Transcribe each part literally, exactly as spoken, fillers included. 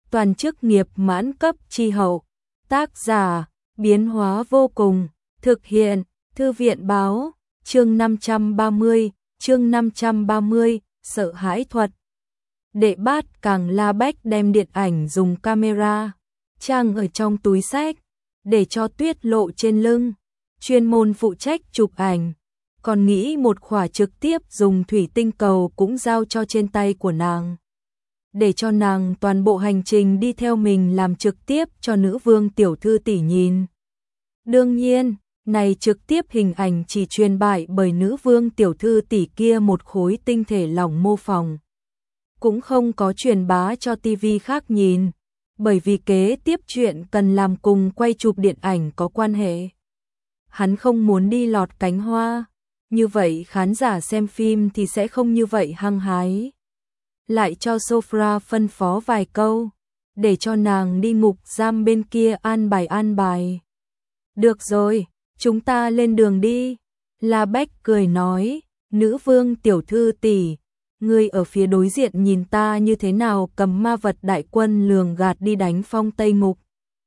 toàn chức nghiệp mãn cấp chi hậu. Tác giả, biến hóa vô cùng, thực hiện, thư viện báo, chương năm trăm ba mươi, chương năm trăm ba mươi, sợ hãi thuật. Đệ bát càng La Bách đem điện ảnh dùng camera, trang ở trong túi xách, để cho Tuyết Lộ trên lưng, chuyên môn phụ trách chụp ảnh. Còn nghĩ một khỏa trực tiếp dùng thủy tinh cầu cũng giao cho trên tay của nàng, để cho nàng toàn bộ hành trình đi theo mình làm trực tiếp cho nữ vương tiểu thư tỷ nhìn. Đương nhiên, này trực tiếp hình ảnh chỉ truyền bại bởi nữ vương tiểu thư tỷ kia một khối tinh thể lỏng mô phỏng, cũng không có truyền bá cho tivi khác nhìn, bởi vì kế tiếp chuyện cần làm cùng quay chụp điện ảnh có quan hệ. Hắn không muốn đi lọt cánh hoa, như vậy khán giả xem phim thì sẽ không như vậy hăng hái. Lại cho Sofra phân phó vài câu, để cho nàng đi ngục giam bên kia an bài an bài. Được rồi, chúng ta lên đường đi. La Bách cười nói, nữ vương tiểu thư tỷ, ngươi ở phía đối diện nhìn ta như thế nào cầm ma vật đại quân lường gạt đi đánh Phong Tây ngục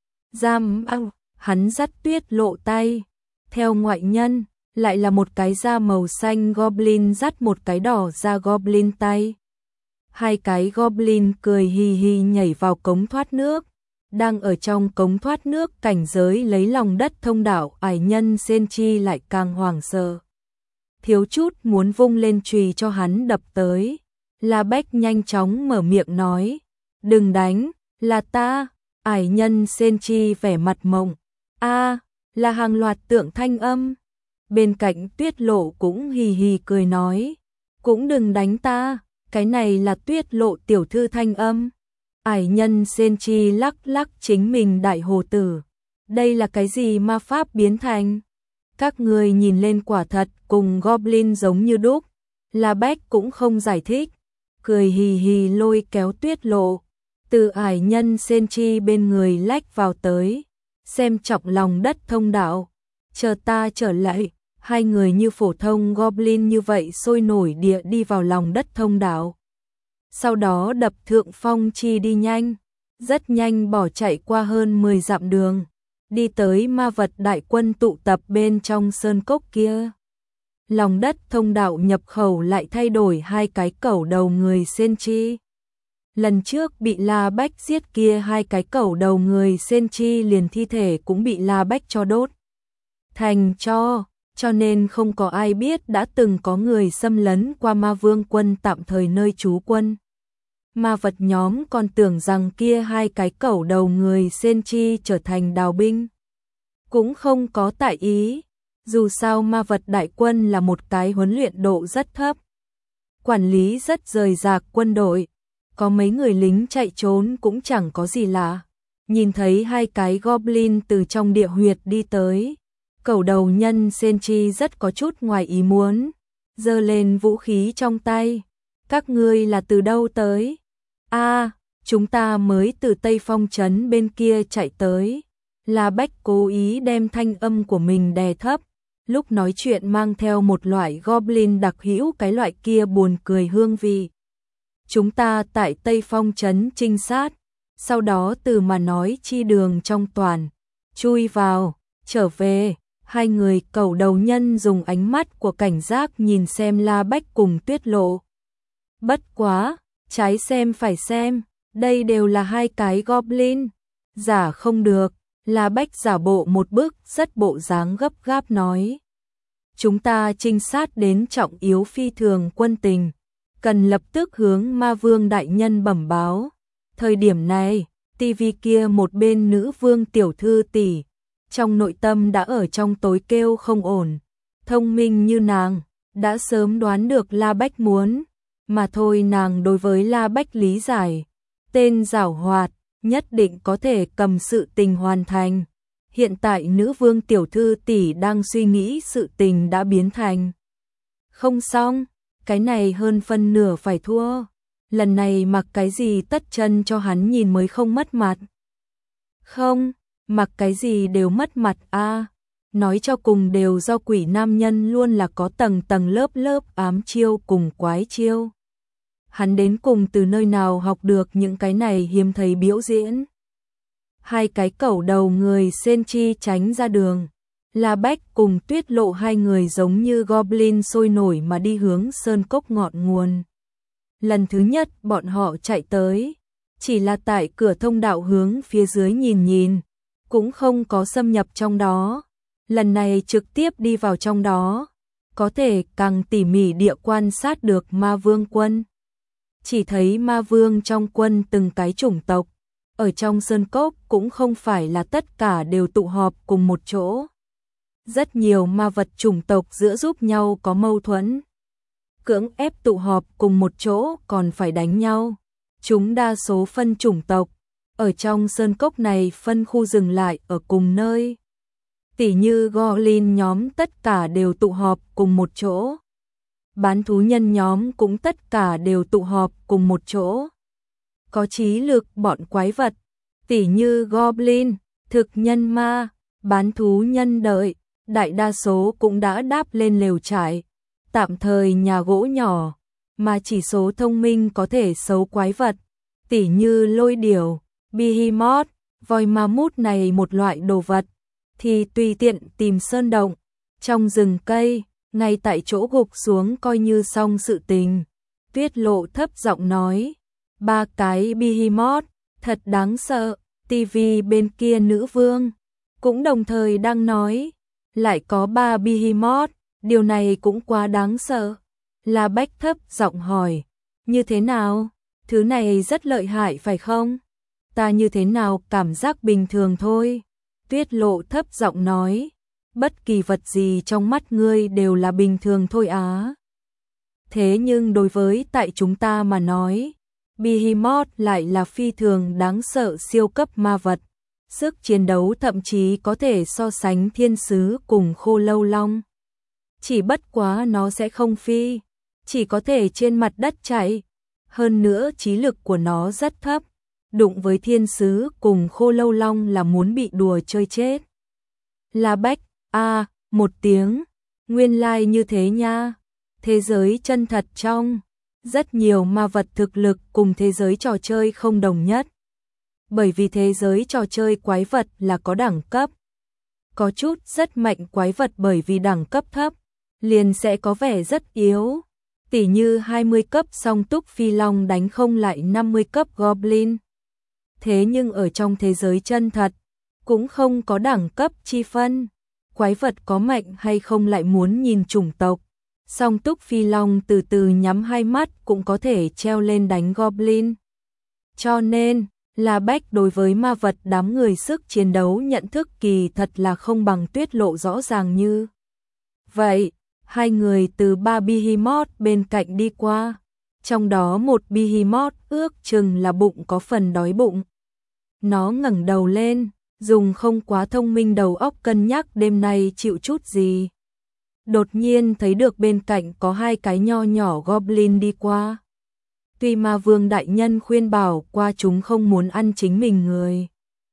giam. Ăn, hắn dắt Tuyết Lộ tay, theo ngoại nhân, lại là một cái da màu xanh goblin dắt một cái đỏ da goblin tay. Hai cái goblin cười hì hì nhảy vào cống thoát nước, đang ở trong cống thoát nước cảnh giới lấy lòng đất thông đạo. Ải nhân Senchi lại càng hoảng sợ, thiếu chút muốn vung lên chùy cho hắn đập tới. La Bách nhanh chóng mở miệng nói, đừng đánh, là ta. Ải nhân Senchi vẻ mặt mộng, a, là hàng loạt tượng thanh âm. Bên cạnh Tuyết Lộ cũng hì hì cười nói, cũng đừng đánh ta, cái này là Tuyết Lộ tiểu thư thanh âm. Ải nhân Senchi lắc lắc chính mình đại hồ tử, đây là cái gì ma pháp biến thành? Các người nhìn lên quả thật cùng goblin giống như đúc. La Bách cũng không giải thích, cười hì hì lôi kéo Tuyết Lộ từ ải nhân Senchi bên người lách vào tới, xem trọng lòng đất thông đạo. Chờ ta trở lại. Hai người như phổ thông goblin như vậy sôi nổi địa đi vào lòng đất thông đạo. Sau đó đập thượng phong chi đi nhanh, rất nhanh bỏ chạy qua hơn mười dặm đường, đi tới ma vật đại quân tụ tập bên trong sơn cốc kia. Lòng đất thông đạo nhập khẩu lại thay đổi hai cái cẩu đầu người Senchi. Lần trước bị La Bách giết kia hai cái cẩu đầu người Senchi liền thi thể cũng bị La Bách cho đốt thành tro. Cho nên không có ai biết đã từng có người xâm lấn qua ma vương quân tạm thời nơi trú quân. Ma vật nhóm còn tưởng rằng kia hai cái cẩu đầu người Senchi trở thành đào binh, cũng không có tại ý. Dù sao ma vật đại quân là một cái huấn luyện độ rất thấp, quản lý rất rời rạc quân đội, có mấy người lính chạy trốn cũng chẳng có gì lạ. Nhìn thấy hai cái goblin từ trong địa huyệt đi tới, cẩu đầu nhân Senchi rất có chút ngoài ý muốn, giơ lên vũ khí trong tay. Các ngươi là từ đâu tới? A, à, chúng ta mới từ Tây Phong trấn bên kia chạy tới. La Bách cố ý đem thanh âm của mình đè thấp, lúc nói chuyện mang theo một loại goblin đặc hữu cái loại kia buồn cười hương vị. Chúng ta tại Tây Phong trấn trinh sát, sau đó từ mà nói chi đường trong toàn, chui vào, trở về. Hai người cẩu đầu nhân dùng ánh mắt của cảnh giác nhìn xem La Bách cùng Tuyết Lộ. Bất quá, trái xem phải xem, đây đều là hai cái goblin. Giả không được, La Bách giả bộ một bức rất bộ dáng gấp gáp nói. Chúng ta trinh sát đến trọng yếu phi thường quân tình, cần lập tức hướng ma vương đại nhân bẩm báo. Thời điểm này, tivi kia một bên nữ vương tiểu thư tỷ, trong nội tâm đã ở trong tối kêu không ổn. Thông minh như nàng, đã sớm đoán được La Bách muốn, mà thôi nàng đối với La Bách lý giải. Tên giảo hoạt, nhất định có thể cầm sự tình hoàn thành. Hiện tại nữ vương tiểu thư tỷ đang suy nghĩ sự tình đã biến thành không xong, cái này hơn phân nửa phải thua. Lần này mặc cái gì tất chân cho hắn nhìn mới không mất mặt. Không, mặc cái gì đều mất mặt a. À, nói cho cùng đều do quỷ nam nhân luôn là có tầng tầng lớp lớp ám chiêu cùng quái chiêu. hắn đến cùng từ nơi nào học được những cái này hiếm thấy biểu diễn. Hai cái cẩu đầu người Senchi tránh ra đường. La Bách cùng Tuyết Lộ hai người giống như goblin sôi nổi mà đi hướng sơn cốc ngọn nguồn. Lần thứ nhất bọn họ chạy tới, chỉ là tại cửa thông đạo hướng phía dưới nhìn nhìn, cũng không có xâm nhập trong đó. Lần này trực tiếp đi vào trong đó, có thể càng tỉ mỉ địa quan sát được ma vương quân. Chỉ thấy ma vương trong quân từng cái chủng tộc, ở trong sơn cốc cũng không phải là tất cả đều tụ họp cùng một chỗ. Rất nhiều ma vật chủng tộc giữa giúp nhau có mâu thuẫn. Cưỡng ép tụ họp cùng một chỗ còn phải đánh nhau. Chúng đa số phân chủng tộc, ở trong sơn cốc này phân khu dừng lại ở cùng nơi. Tỉ như goblin nhóm tất cả đều tụ họp cùng một chỗ. Bán thú nhân nhóm cũng tất cả đều tụ họp cùng một chỗ. Có trí lực bọn quái vật, tỉ như goblin, thực nhân ma, bán thú nhân đợi, đại đa số cũng đã đáp lên lều trại, tạm thời nhà gỗ nhỏ, mà chỉ số thông minh có thể xấu quái vật, tỉ như lôi điểu, behemoth, voi ma mút này một loại đồ vật, thì tùy tiện tìm sơn động, trong rừng cây, ngay tại chỗ gục xuống coi như xong sự tình. Tuyết Lộ thấp giọng nói, ba cái behemoth, thật đáng sợ. Tivi bên kia nữ vương cũng đồng thời đang nói, lại có ba behemoth, điều này cũng quá đáng sợ. La Bách thấp giọng hỏi, như thế nào? Thứ này rất lợi hại phải không? Ta như thế nào cảm giác bình thường thôi. Tuyết Lộ thấp giọng nói, bất kỳ vật gì trong mắt ngươi đều là bình thường thôi á. Thế nhưng đối với tại chúng ta mà nói, Behemoth lại là phi thường đáng sợ siêu cấp ma vật. Sức chiến đấu thậm chí có thể so sánh thiên sứ cùng khô lâu long. Chỉ bất quá nó sẽ không phi, chỉ có thể trên mặt đất chạy. Hơn nữa trí lực của nó rất thấp, đụng với thiên sứ cùng khô lâu long là muốn bị đùa chơi chết. La Bách, a à, một tiếng, nguyên lai like như thế nha. Thế giới chân thật trong, rất nhiều ma vật thực lực cùng thế giới trò chơi không đồng nhất. Bởi vì thế giới trò chơi quái vật là có đẳng cấp. Có chút rất mạnh quái vật bởi vì đẳng cấp thấp, liền sẽ có vẻ rất yếu. Tỉ như hai mươi cấp song túc phi long đánh không lại năm mươi cấp goblin. Thế nhưng ở trong thế giới chân thật, cũng không có đẳng cấp chi phân. Quái vật có mạnh hay không lại muốn nhìn chủng tộc. Song túc phi long từ từ nhắm hai mắt cũng có thể treo lên đánh goblin. Cho nên, La Bách đối với ma vật đám người sức chiến đấu nhận thức kỳ thật là không bằng Tuyết Lộ rõ ràng như. Vậy, hai người từ ba behemoth bên cạnh đi qua. Trong đó một behemoth ước chừng là bụng có phần đói bụng. Nó ngẩng đầu lên, dùng không quá thông minh đầu óc cân nhắc đêm nay chịu chút gì. Đột nhiên thấy được bên cạnh có hai cái nho nhỏ goblin đi qua. Tuy ma vương đại nhân khuyên bảo qua chúng không muốn ăn chính mình người.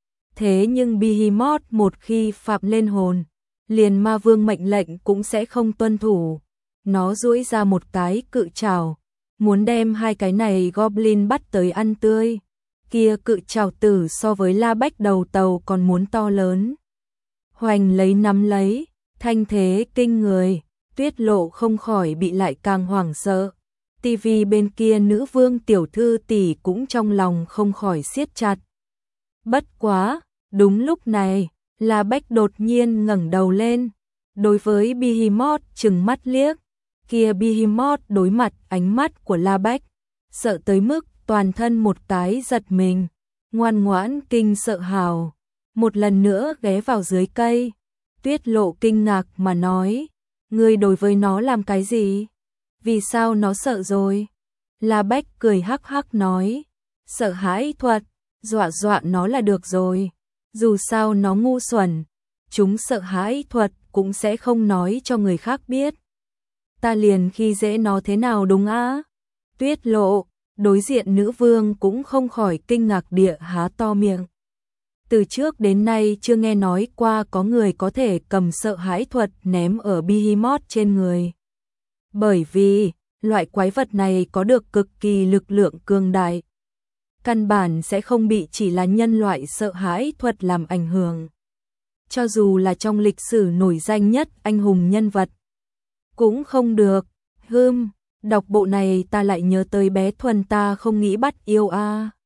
Thế nhưng behemoth một khi phạm lên hồn, liền ma vương mệnh lệnh cũng sẽ không tuân thủ. Nó duỗi ra một cái cự trảo, muốn đem hai cái này goblin bắt tới ăn tươi. Kia cự trảo tử so với La Bách đầu tàu còn muốn to lớn. Hoành lấy nắm lấy, thanh thế kinh người, Tuyết Lộ không khỏi bị lại càng hoảng sợ. Tivi bên kia nữ vương tiểu thư tỷ cũng trong lòng không khỏi siết chặt. Bất quá, đúng lúc này, La Bách đột nhiên ngẩng đầu lên, đối với behemoth trừng mắt liếc. Kia behemoth đối mặt ánh mắt của La Bách, sợ tới mức toàn thân một cái giật mình, ngoan ngoãn kinh sợ hào, một lần nữa ghé vào dưới cây. Tuyết Lộ kinh ngạc mà nói, ngươi đối với nó làm cái gì? Vì sao nó sợ rồi? La Bách cười hắc hắc nói, sợ hãi thuật, dọa dọa nó là được rồi. Dù sao nó ngu xuẩn, chúng sợ hãi thuật cũng sẽ không nói cho người khác biết. Ta liền khi dễ nó thế nào đúng á? Tuyết Lộ, đối diện nữ vương cũng không khỏi kinh ngạc địa há to miệng. Từ trước đến nay chưa nghe nói qua có người có thể cầm sợ hãi thuật ném ở behemoth trên người. Bởi vì, loại quái vật này có được cực kỳ lực lượng cường đại. Căn bản sẽ không bị chỉ là nhân loại sợ hãi thuật làm ảnh hưởng. Cho dù là trong lịch sử nổi danh nhất anh hùng nhân vật, cũng không được. Hưm, đọc bộ này ta lại nhớ tới bé Thuần ta không nghĩ bắt yêu a.